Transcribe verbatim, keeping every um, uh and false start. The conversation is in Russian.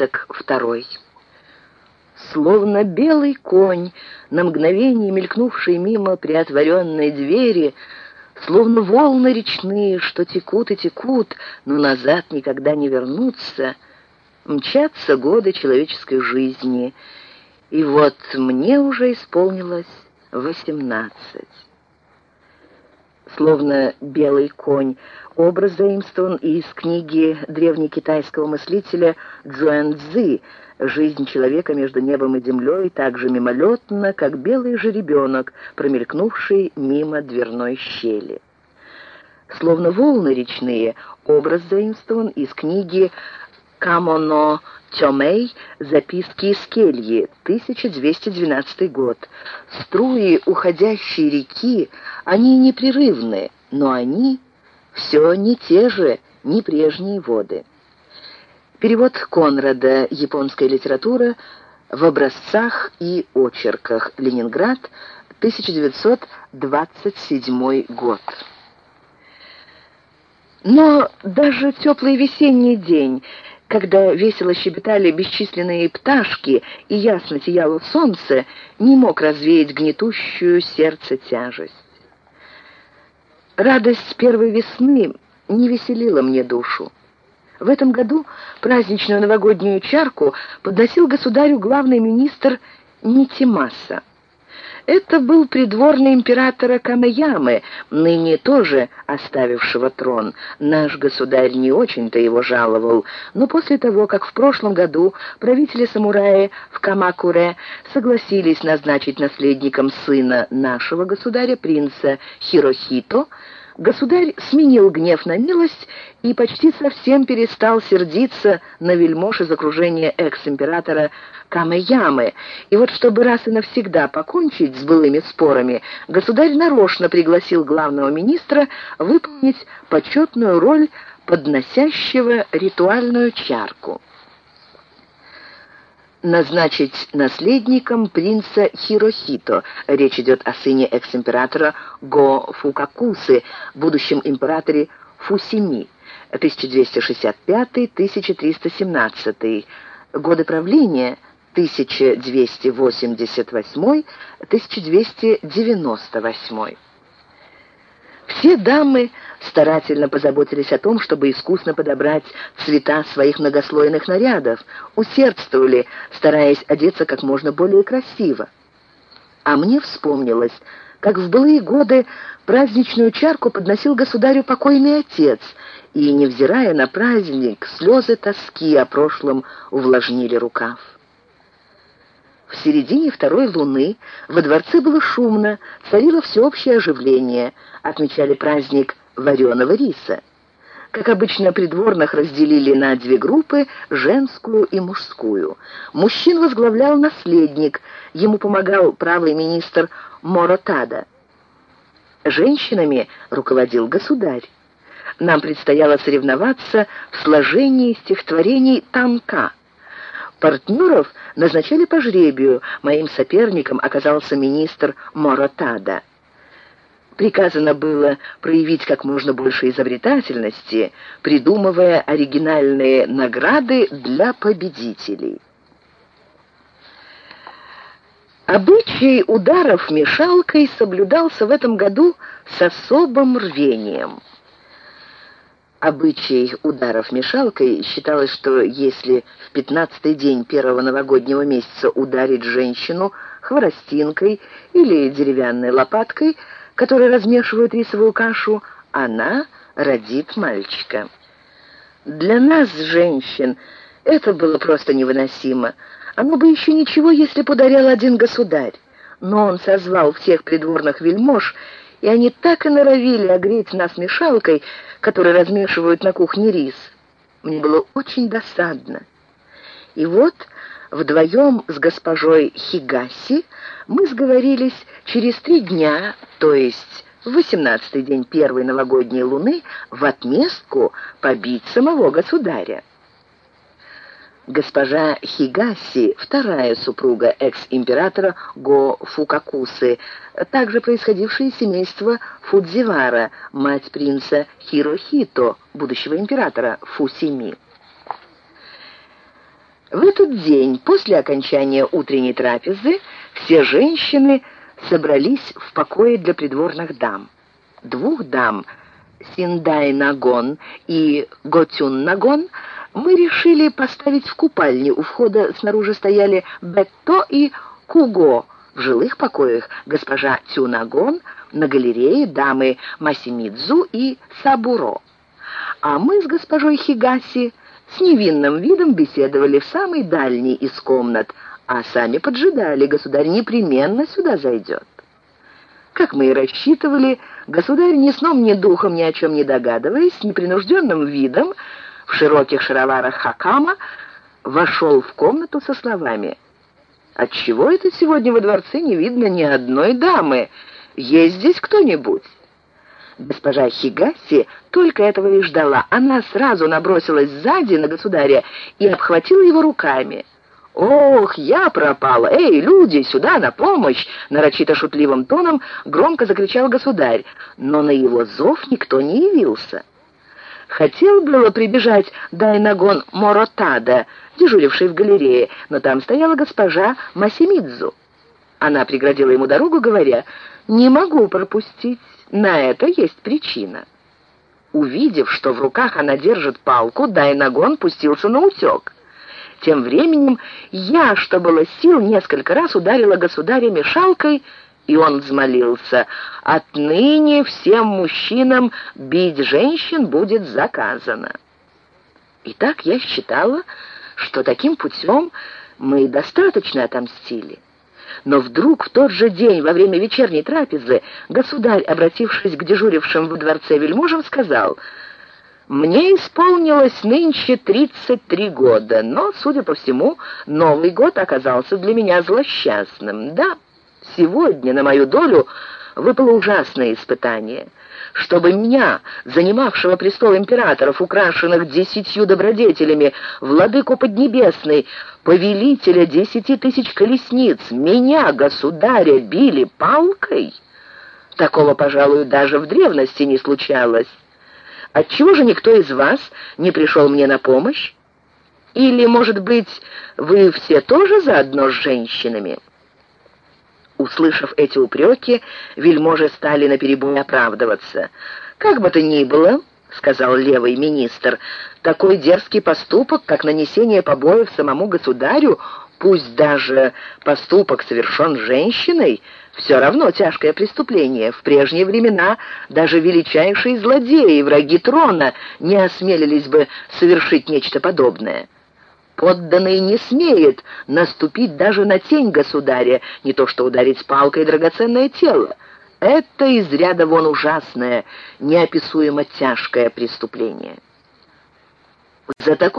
Свиток второй. Словно белый конь, на мгновение мелькнувший мимо приотворенной двери, словно волны речные, что текут и текут, но назад никогда не вернутся, мчатся годы человеческой жизни, и вот мне уже исполнилось восемнадцать. Словно белый конь, образ заимствован из книги древнекитайского мыслителя Цзюаньцзы «Жизнь человека между небом и землей так же мимолетна, как белый жеребенок, промелькнувший мимо дверной щели». Словно волны речные, образ заимствован из книги Камоно Тёмэй «Записки из кельи», тысяча двести двенадцатый год. Струи уходящей реки, они непрерывны, но они все не те же, не прежние воды. Перевод Конрада. Японская литература в образцах и очерках. Ленинград, тысяча девятьсот двадцать седьмой год. Но даже теплый весенний день, когда весело щебетали бесчисленные пташки и ясно сияло солнце, не мог развеять гнетущую сердце тяжесть. Радость первой весны не веселила мне душу. В этом году праздничную новогоднюю чарку подносил государю главный министр Нитимаса. Это был придворный императора Камэямы, ныне тоже оставившего трон. Наш государь не очень-то его жаловал, но после того, как в прошлом году правители-самураи в Камакуре согласились назначить наследником сына нашего государя, принца Хирохито, государь сменил гнев на милость и почти совсем перестал сердиться на вельмож из окружения экс-императора Камэямы. И вот чтобы раз и навсегда покончить с былыми спорами, государь нарочно пригласил главного министра выполнить почетную роль подносящего ритуальную чарку. Назначить наследником принца Хирохито. Речь идет о сыне экс-императора Го Фукакусы, будущем императоре Фусими, тысяча двести шестьдесят пятый — тысяча триста семнадцатый, годы правления тысяча двести восемьдесят восьмой — тысяча двести девяносто восьмой. Все дамы старательно позаботились о том, чтобы искусно подобрать цвета своих многослойных нарядов, усердствовали, стараясь одеться как можно более красиво. А мне вспомнилось, как в былые годы праздничную чарку подносил государю покойный отец, и, невзирая на праздник, слезы тоски о прошлом увлажнили рукав. В середине второй луны во дворце было шумно, царило всеобщее оживление, отмечали праздник вареного риса. Как обычно, придворных разделили на две группы, женскую и мужскую. Мужчин возглавлял наследник, ему помогал правый министр Моротада. Женщинами руководил государь. Нам предстояло соревноваться в сложении стихотворений танка. Партнеров назначали по жребию, моим соперником оказался министр Моротада. Приказано было проявить как можно больше изобретательности, придумывая оригинальные награды для победителей. Обычай ударов мешалкой соблюдался в этом году с особым рвением. Обычай ударов мешалкой считалось, что если в пятнадцатый день первого новогоднего месяца ударить женщину хворостинкой или деревянной лопаткой, которой размешивают рисовую кашу, она родит мальчика. Для нас, женщин, это было просто невыносимо. Оно бы еще ничего, если бы ударял один государь. Но он созвал всех придворных вельмож, и они так и норовили огреть нас мешалкой, которой размешивают на кухне рис. Мне было очень досадно. И вот вдвоем с госпожой Хигаси мы сговорились через три дня, то есть в восемнадцатый день первой новогодней луны, в отместку побить самого государя. Госпожа Хигаси, вторая супруга экс-императора Го Фукакусы, также происходившая из семейства Фудзивара, мать принца Хирохито, будущего императора Фусими. В этот день, после окончания утренней трапезы, все женщины собрались в покое для придворных дам. Двух дам, Синдай-Нагон и Готюн-Нагон, мы решили поставить в купальне. У входа снаружи стояли Бетто и Куго. В жилых покоях госпожа Тюнагон, на галерее дамы Масимидзу и Сабуро. А мы с госпожой Хигаси с невинным видом беседовали в самой дальней из комнат, а сами поджидали, государь непременно сюда зайдет. Как мы и рассчитывали, государь ни сном, ни духом, ни о чем не догадываясь, с непринужденным видом, в широких шароварах хакама, вошел в комнату со словами: «Отчего это сегодня во дворце не видно ни одной дамы? Есть здесь кто-нибудь?» Госпожа Хигаси только этого и ждала. Она сразу набросилась сзади на государя и обхватила его руками. «Ох, я пропала! Эй, люди, сюда, на помощь!» Нарочито шутливым тоном громко закричал государь, но на его зов никто не явился. Хотел было прибежать Дайнагон Моротада, дежуривший в галерее, но там стояла госпожа Масимидзу. Она преградила ему дорогу, говоря: «Не могу пропустить, на это есть причина». Увидев, что в руках она держит палку, Дайнагон пустился на утек. Тем временем я, что было сил, несколько раз ударила государя мешалкой, и он взмолился: «Отныне всем мужчинам бить женщин будет заказано». Итак, я считала, что таким путем мы достаточно отомстили. Но вдруг в тот же день, во время вечерней трапезы, государь, обратившись к дежурившим во дворце вельможам, сказал: «Мне исполнилось нынче тридцать три года, но, судя по всему, Новый год оказался для меня злосчастным. Да, сегодня на мою долю выпало ужасное испытание. Чтобы меня, занимавшего престол императоров, украшенных десятью добродетелями, владыку Поднебесной, повелителя десяти тысяч колесниц, меня, государя, били палкой, такого, пожалуй, даже в древности не случалось. Отчего же никто из вас не пришел мне на помощь? Или, может быть, вы все тоже заодно с женщинами?» Услышав эти упреки, вельможи стали наперебой оправдываться. «Как бы то ни было, — сказал левый министр, — такой дерзкий поступок, как нанесение побоев самому государю, пусть даже поступок совершен женщиной, все равно тяжкое преступление. В прежние времена даже величайшие злодеи, враги трона, не осмелились бы совершить нечто подобное. Подданный не смеет наступить даже на тень государя, не то что ударить палкой драгоценное тело. Это из ряда вон ужасное, неописуемо тяжкое преступление». За такое